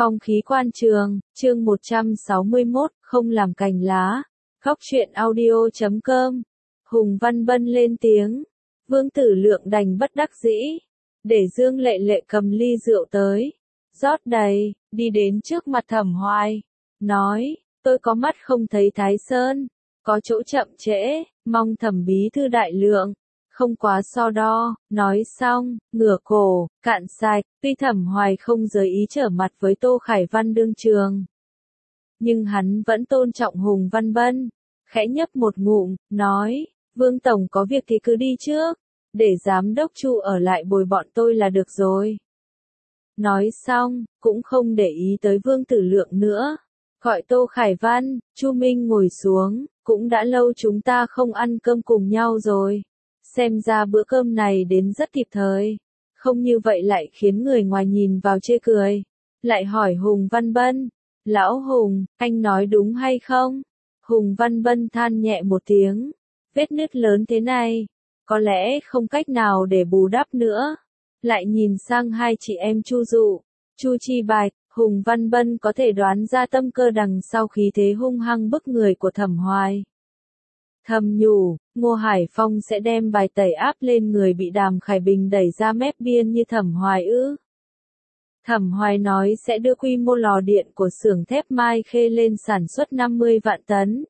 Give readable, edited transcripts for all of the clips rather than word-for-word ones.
Phong khí quan trường, chương 161, không làm cành lá. Góc truyện audio.com. Hùng Văn Bân lên tiếng. Vương Tử Lượng đành bất đắc dĩ. Để Dương Lệ Lệ cầm ly rượu tới. Rót đầy, đi đến trước mặt Thẩm Hoài. Nói, tôi có mắt không thấy Thái Sơn. Có chỗ chậm trễ, mong Thẩm bí thư đại lượng. Không quá so đo, nói xong, ngửa cổ, cạn sạch, tuy Thẩm Hoài không giới ý trở mặt với Tô Khải Văn đương trường. Nhưng hắn vẫn tôn trọng Hùng Văn Bân, khẽ nhấp một ngụm, nói, Vương Tổng có việc thì cứ đi trước, để Giám đốc Chu ở lại bồi bọn tôi là được rồi. Nói xong, cũng không để ý tới Vương Tử Lượng nữa, gọi Tô Khải Văn, Chu Minh ngồi xuống, cũng đã lâu chúng ta không ăn cơm cùng nhau rồi. Xem ra bữa cơm này đến rất kịp thời, không như vậy lại khiến người ngoài nhìn vào chê cười. Lại hỏi Hùng Văn Bân, Lão Hùng, anh nói đúng hay không? Hùng Văn Bân than nhẹ một tiếng, vết nứt lớn thế này, có lẽ không cách nào để bù đắp nữa. Lại nhìn sang hai chị em Chu Dụ, Chu Chi Bạch, Hùng Văn Bân có thể đoán ra tâm cơ đằng sau khí thế hung hăng bức người của Thẩm Hoài. Thầm nhủ, Ngô Hải Phong sẽ đem bài tẩy áp lên người bị Đàm Khải Bình đẩy ra mép biên như Thẩm Hoài ư. Thẩm Hoài nói sẽ đưa quy mô lò điện của xưởng thép Mai Khê lên sản xuất 50 vạn tấn.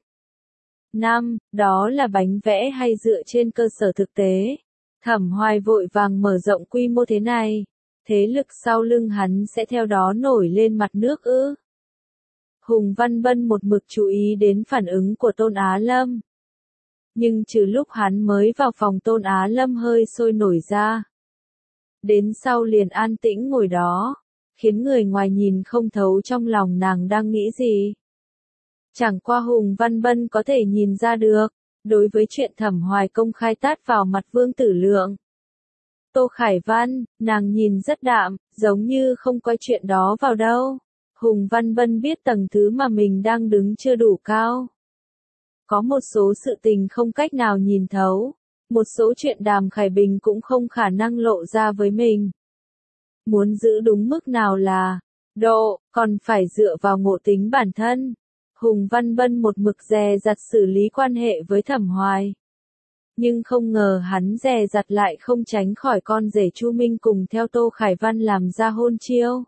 Đó là bánh vẽ hay dựa trên cơ sở thực tế. Thẩm Hoài vội vàng mở rộng quy mô thế này, thế lực sau lưng hắn sẽ theo đó nổi lên mặt nước ư. Hùng Văn Bân một mực chú ý đến phản ứng của Tôn Á Lâm. Nhưng trừ lúc hắn mới vào phòng Tôn Á Lâm hơi sôi nổi ra. Đến sau liền an tĩnh ngồi đó, khiến người ngoài nhìn không thấu trong lòng nàng đang nghĩ gì. Chẳng qua Hùng Văn Bân có thể nhìn ra được, đối với chuyện Thẩm Hoài công khai tát vào mặt Vương Tử Lượng. Tô Khải Văn, nàng nhìn rất đạm, giống như không coi chuyện đó vào đâu. Hùng Văn Bân biết tầng thứ mà mình đang đứng chưa đủ cao. Có một số sự tình không cách nào nhìn thấu, một số chuyện Đàm Khải Bình cũng không khả năng lộ ra với mình. Muốn giữ đúng mức nào là độ, còn phải dựa vào ngộ tính bản thân. Hùng Văn Bân một mực dè dặt xử lý quan hệ với Thẩm Hoài. Nhưng không ngờ hắn dè dặt lại không tránh khỏi con rể Chu Minh cùng theo Tô Khải Văn làm ra hôn chiêu.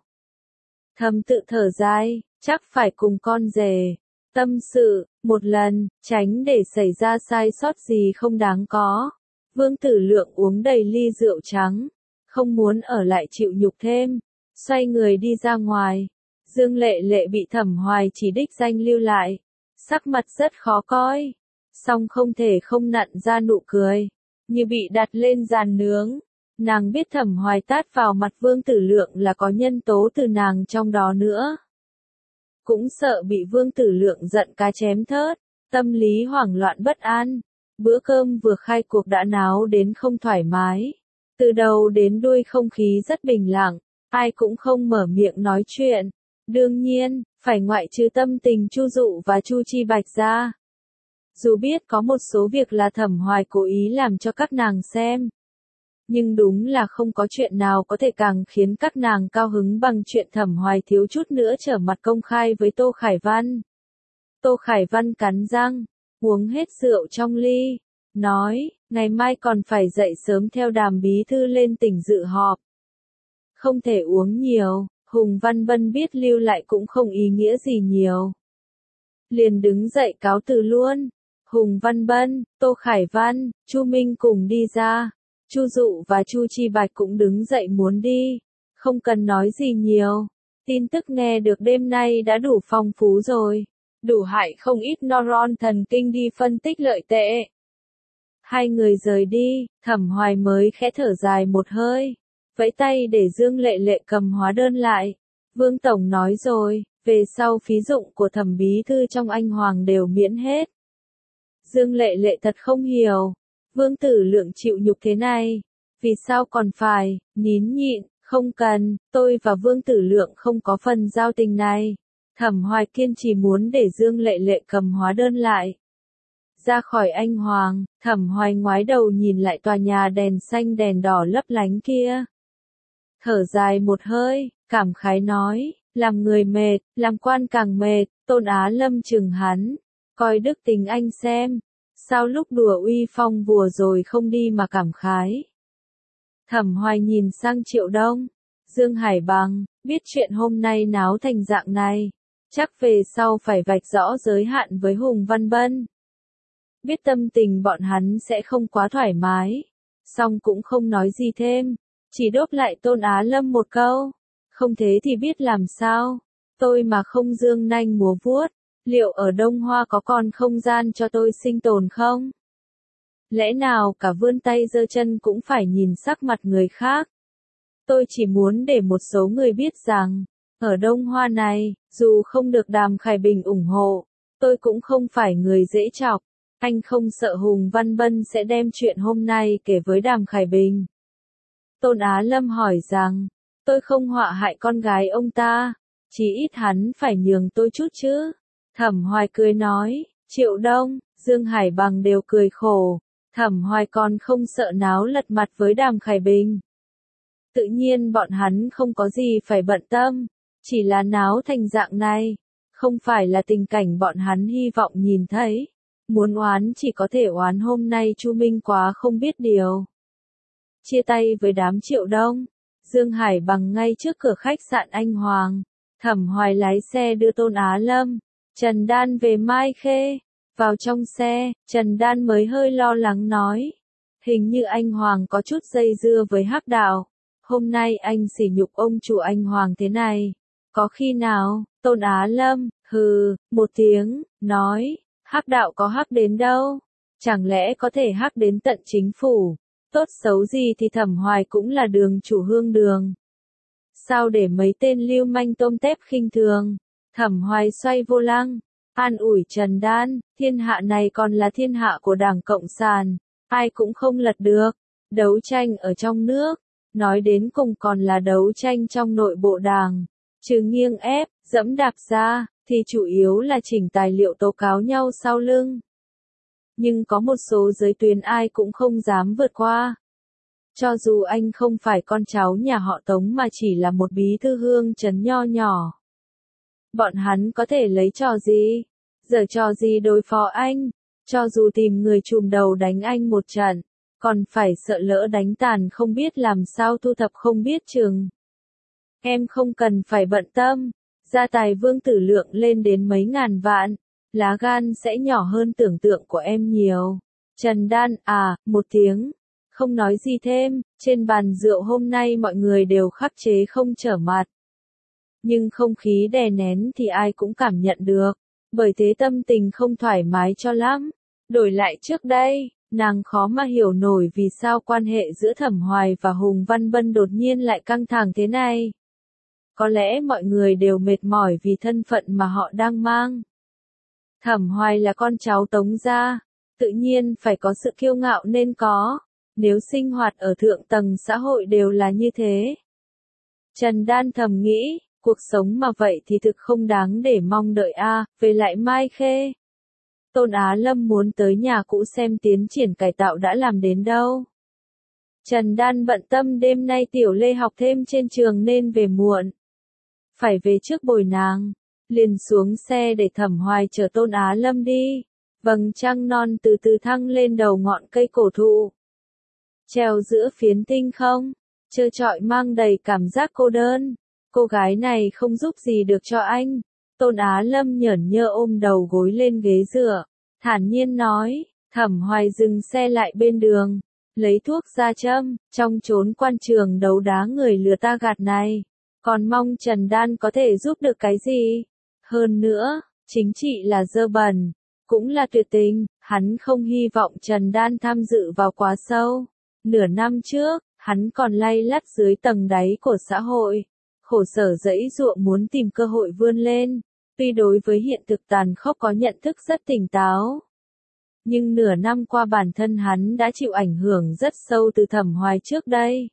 Thầm tự thở dài, chắc phải cùng con rể tâm sự một lần, tránh để xảy ra sai sót gì không đáng có. Vương Tử Lượng uống đầy ly rượu trắng, không muốn ở lại chịu nhục thêm, xoay người đi ra ngoài. Dương Lệ Lệ bị Thẩm Hoài chỉ đích danh lưu lại, sắc mặt rất khó coi, song không thể không nặn ra nụ cười, như bị đặt lên giàn nướng. Nàng biết Thẩm Hoài tát vào mặt Vương Tử Lượng là có nhân tố từ nàng trong đó nữa. Cũng sợ bị Vương Tử Lượng giận cá chém thớt, tâm lý hoảng loạn bất an. Bữa cơm vừa khai cuộc đã náo đến không thoải mái. Từ đầu đến đuôi không khí rất bình lặng, ai cũng không mở miệng nói chuyện. Đương nhiên, phải ngoại trừ tâm tình Chu Dụ và Chu Chi Bạch ra. Dù biết có một số việc là Thẩm Hoài cố ý làm cho các nàng xem. Nhưng đúng là không có chuyện nào có thể càng khiến các nàng cao hứng bằng chuyện Thẩm Hoài thiếu chút nữa trở mặt công khai với Tô Khải Văn. Tô Khải Văn cắn răng, uống hết rượu trong ly, nói, ngày mai còn phải dậy sớm theo Đàm bí thư lên tỉnh dự họp. Không thể uống nhiều, Hùng Văn Bân biết lưu lại cũng không ý nghĩa gì nhiều. Liền đứng dậy cáo từ luôn. Hùng Văn Bân, Tô Khải Văn, Chu Minh cùng đi ra. Chu Dụ và Chu Chi Bạch cũng đứng dậy muốn đi, không cần nói gì nhiều. Tin tức nghe được đêm nay đã đủ phong phú rồi, đủ hại không ít neuron thần kinh đi phân tích lợi tệ. Hai người rời đi, Thẩm Hoài mới khẽ thở dài một hơi, vẫy tay để Dương Lệ Lệ cầm hóa đơn lại. Vương Tổng nói rồi, về sau phí dụng của Thẩm bí thư trong Anh Hoàng đều miễn hết. Dương Lệ Lệ thật không hiểu. Vương Tử Lượng chịu nhục thế này, vì sao còn phải nín nhịn, không cần, tôi và Vương Tử Lượng không có phần giao tình này. Thẩm Hoài kiên trì muốn để Dương Lệ Lệ cầm hóa đơn lại. Ra khỏi Anh Hoàng, Thẩm Hoài ngoái đầu nhìn lại tòa nhà đèn xanh đèn đỏ lấp lánh kia. Thở dài một hơi, cảm khái nói, Làm người mệt, làm quan càng mệt, Tôn Á Lâm chừng hắn, coi đức tính anh xem, sao lúc đùa uy phong vừa rồi không đi mà cảm khái. Thẩm Hoài nhìn sang Triệu Đông, Dương Hải Bằng, biết chuyện hôm nay náo thành dạng này, chắc về sau phải vạch rõ giới hạn với Hùng Văn Bân. Biết tâm tình bọn hắn sẽ không quá thoải mái, song cũng không nói gì thêm, chỉ đốp lại Tôn Á Lâm một câu, không thế thì biết làm sao, tôi mà không dương nanh múa vuốt, liệu ở Đông Hoa có còn không gian cho tôi sinh tồn không? Lẽ nào cả vươn tay giơ chân cũng phải nhìn sắc mặt người khác? Tôi chỉ muốn để một số người biết rằng, ở Đông Hoa này, dù không được Đàm Khải Bình ủng hộ, tôi cũng không phải người dễ chọc. Anh không sợ Hùng Văn Bân sẽ đem chuyện hôm nay kể với Đàm Khải Bình. Tôn Á Lâm hỏi rằng, tôi không họa hại con gái ông ta, chỉ ít hắn phải nhường tôi chút chứ. Thẩm Hoài cười nói, Triệu Đông, Dương Hải Bằng đều cười khổ, Thẩm Hoài còn không sợ náo lật mặt với Đàm Khải Bình. Tự nhiên bọn hắn không có gì phải bận tâm, chỉ là náo thành dạng này, không phải là tình cảnh bọn hắn hy vọng nhìn thấy. Muốn oán chỉ có thể oán hôm nay Chu Minh quá không biết điều. Chia tay với đám Triệu Đông, Dương Hải Bằng ngay trước cửa khách sạn Anh Hoàng, Thẩm Hoài lái xe đưa Tôn Á Lâm, Trần Đan về Mai Khê. Vào trong xe, Trần Đan mới hơi lo lắng nói, hình như anh Hoàng có chút dây dưa với Hắc Đạo. Hôm nay anh sỉ nhục ông chủ anh Hoàng thế này, có khi nào? Tôn Á Lâm, hừ, một tiếng, nói, Hắc Đạo có hắc đến đâu? Chẳng lẽ có thể hắc đến tận chính phủ? Tốt xấu gì thì Thẩm Hoài cũng là đường chủ Hương Đường. Sao để mấy tên lưu manh tôm tép khinh thường? Thẩm Hoài xoay vô lăng, an ủi Trần Đan, thiên hạ này còn là thiên hạ của Đảng Cộng sản, ai cũng không lật được. Đấu tranh ở trong nước, nói đến cùng còn là đấu tranh trong nội bộ Đảng. Trừ nghiêng ép, dẫm đạp ra, thì chủ yếu là chỉnh tài liệu tố cáo nhau sau lưng. Nhưng có một số giới tuyến ai cũng không dám vượt qua. Cho dù anh không phải con cháu nhà họ Tống mà chỉ là một bí thư hương trấn nho nhỏ. Bọn hắn có thể lấy trò gì? Giở trò gì đối phó anh? Cho dù tìm người trùm đầu đánh anh một trận, còn phải sợ lỡ đánh tàn không biết làm sao thu thập không biết chừng. Em không cần phải bận tâm, gia tài Vương Tử Lượng lên đến mấy ngàn vạn, lá gan sẽ nhỏ hơn tưởng tượng của em nhiều. Trần Đan, một tiếng, không nói gì thêm, trên bàn rượu hôm nay mọi người đều khắc chế không trở mặt. Nhưng không khí đè nén thì ai cũng cảm nhận được, bởi thế tâm tình không thoải mái cho lắm. Đổi lại trước đây, nàng khó mà hiểu nổi vì sao quan hệ giữa Thẩm Hoài và Hùng Văn Bân đột nhiên lại căng thẳng thế này. Có lẽ mọi người đều mệt mỏi vì thân phận mà họ đang mang. Thẩm Hoài là con cháu Tống gia, tự nhiên phải có sự kiêu ngạo nên có, nếu sinh hoạt ở thượng tầng xã hội đều là như thế. Trần Đan thầm nghĩ, cuộc sống mà vậy thì thực không đáng để mong đợi về lại Mai Khê. Tôn Á Lâm muốn tới nhà cũ xem tiến triển cải tạo đã làm đến đâu. Trần Đan bận tâm đêm nay Tiểu Lê học thêm trên trường nên về muộn. Phải về trước bồi nàng, liền xuống xe để Thẩm Hoài chở Tôn Á Lâm đi. Vầng trăng non từ từ thăng lên đầu ngọn cây cổ thụ. Treo giữa phiến tinh không, trơ trọi mang đầy cảm giác cô đơn. Cô gái này không giúp gì được cho anh. Tôn Á Lâm nhởn nhơ ôm đầu gối lên ghế dựa, thản nhiên nói, Thẩm Hoài dừng xe lại bên đường, lấy thuốc ra châm, trong chốn quan trường đấu đá người lừa ta gạt này. Còn mong Trần Đan có thể giúp được cái gì? Hơn nữa, chính trị là dơ bẩn, cũng là tuyệt tình, hắn không hy vọng Trần Đan tham dự vào quá sâu. Nửa năm trước, hắn còn lay lắt dưới tầng đáy của xã hội, khổ sở giãy giụa muốn tìm cơ hội vươn lên, tuy đối với hiện thực tàn khốc có nhận thức rất tỉnh táo. Nhưng nửa năm qua bản thân hắn đã chịu ảnh hưởng rất sâu từ Thẩm Hoài trước đây.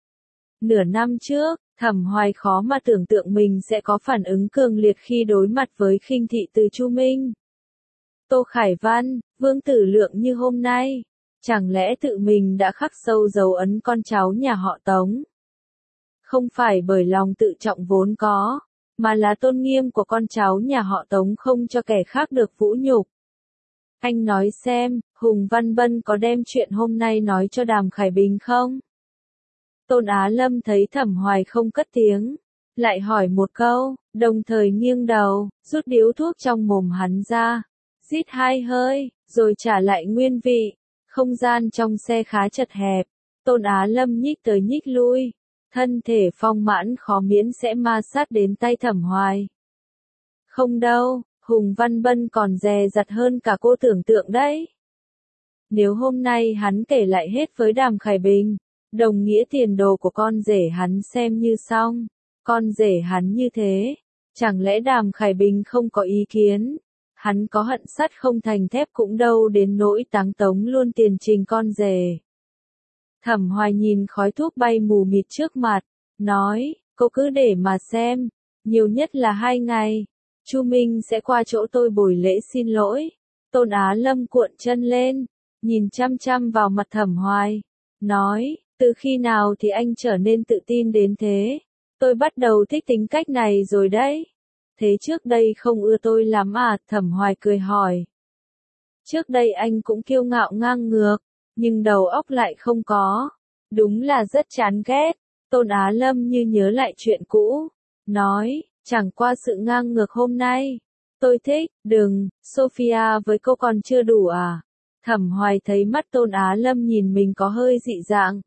Nửa năm trước, Thẩm Hoài khó mà tưởng tượng mình sẽ có phản ứng cường liệt khi đối mặt với khinh thị từ Chu Minh. Tô Khải Văn, Vương Tử Lượng như hôm nay, chẳng lẽ tự mình đã khắc sâu dấu ấn con cháu nhà họ Tống? Không phải bởi lòng tự trọng vốn có, mà là tôn nghiêm của con cháu nhà họ Tống không cho kẻ khác được vũ nhục. Anh nói xem, Hùng Văn Bân có đem chuyện hôm nay nói cho Đàm Khải Bình không? Tôn Á Lâm thấy Thẩm Hoài không cất tiếng, lại hỏi một câu, đồng thời nghiêng đầu, rút điếu thuốc trong mồm hắn ra, rít 2 hơi, rồi trả lại nguyên vị. Không gian trong xe khá chật hẹp, Tôn Á Lâm nhích tới nhích lui, thân thể phong mãn khó miễn sẽ ma sát đến tay Thẩm Hoài. Không đâu, Hùng Văn Bân còn dè dặt hơn cả cô tưởng tượng đấy. Nếu hôm nay hắn kể lại hết với Đàm Khải Bình, đồng nghĩa tiền đồ của con rể hắn xem như xong. Con rể hắn như thế, chẳng lẽ Đàm Khải Bình không có ý kiến? Hắn có hận sắt không thành thép cũng đâu đến nỗi táng tống luôn tiền trình con rể. Thẩm Hoài nhìn khói thuốc bay mù mịt trước mặt, nói, cô cứ để mà xem, nhiều nhất là 2 ngày, Chu Minh sẽ qua chỗ tôi buổi lễ xin lỗi. Tôn Á Lâm cuộn chân lên, nhìn chăm chăm vào mặt Thẩm Hoài, nói, từ khi nào thì anh trở nên tự tin đến thế? Tôi bắt đầu thích tính cách này rồi đấy. Thế trước đây không ưa tôi lắm à? Thẩm Hoài cười hỏi. Trước đây anh cũng kiêu ngạo ngang ngược, nhưng đầu óc lại không có. Đúng là rất chán ghét. Tôn Á Lâm như nhớ lại chuyện cũ, nói, chẳng qua sự ngang ngược hôm nay. Tôi thích, đừng, Sophia với cô còn chưa đủ à? Thẩm Hoài thấy mắt Tôn Á Lâm nhìn mình có hơi dị dạng.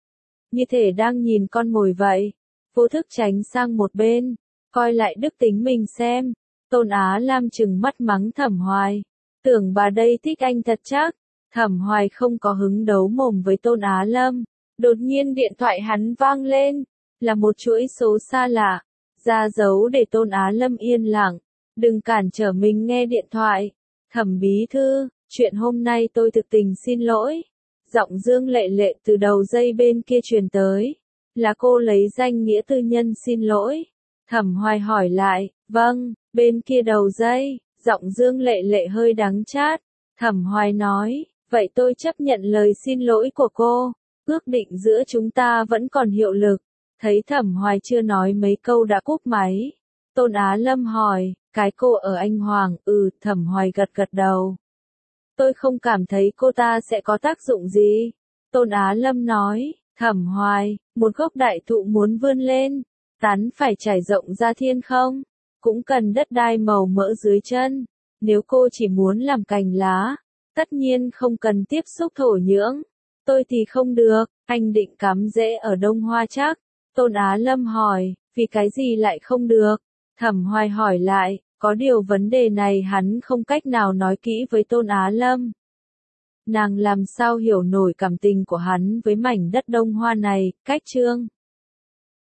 Như thể đang nhìn con mồi vậy. Vô thức tránh sang một bên, coi lại đức tính mình xem. Tôn Á Lam trừng mắt mắng Thẩm Hoài. Tưởng bà đây thích anh thật chắc. Thẩm Hoài không có hứng đấu mồm với Tôn Á Lâm. Đột nhiên điện thoại hắn vang lên. Là một chuỗi số xa lạ. Ra dấu để Tôn Á Lâm yên lặng. Đừng cản trở mình nghe điện thoại. Thẩm bí thư, chuyện hôm nay tôi thực tình xin lỗi. Giọng Dương Lệ Lệ từ đầu dây bên kia truyền tới. Là cô lấy danh nghĩa tư nhân xin lỗi. Thẩm Hoài hỏi lại, vâng, bên kia đầu dây, giọng Dương Lệ Lệ hơi đắng chát. Thẩm Hoài nói, vậy tôi chấp nhận lời xin lỗi của cô, ước định giữa chúng ta vẫn còn hiệu lực. Thấy Thẩm Hoài chưa nói mấy câu đã cúp máy. Tôn Á Lâm hỏi, cái cô ở Anh Hoàng, Thẩm Hoài gật gật đầu. Tôi không cảm thấy cô ta sẽ có tác dụng gì. Tôn Á Lâm nói, Thẩm Hoài, một gốc đại thụ muốn vươn lên, tán phải trải rộng ra thiên không, cũng cần đất đai màu mỡ dưới chân. Nếu cô chỉ muốn làm cành lá, tất nhiên không cần tiếp xúc thổ nhưỡng. Tôi thì không được, anh định cắm rễ ở Đông Hoa chắc? Tôn Á Lâm hỏi, vì cái gì lại không được? Thẩm Hoài hỏi lại, có điều vấn đề này hắn không cách nào nói kỹ với Tôn Á Lâm. Nàng làm sao hiểu nổi cảm tình của hắn với mảnh đất Đông Hoa này, cách chương.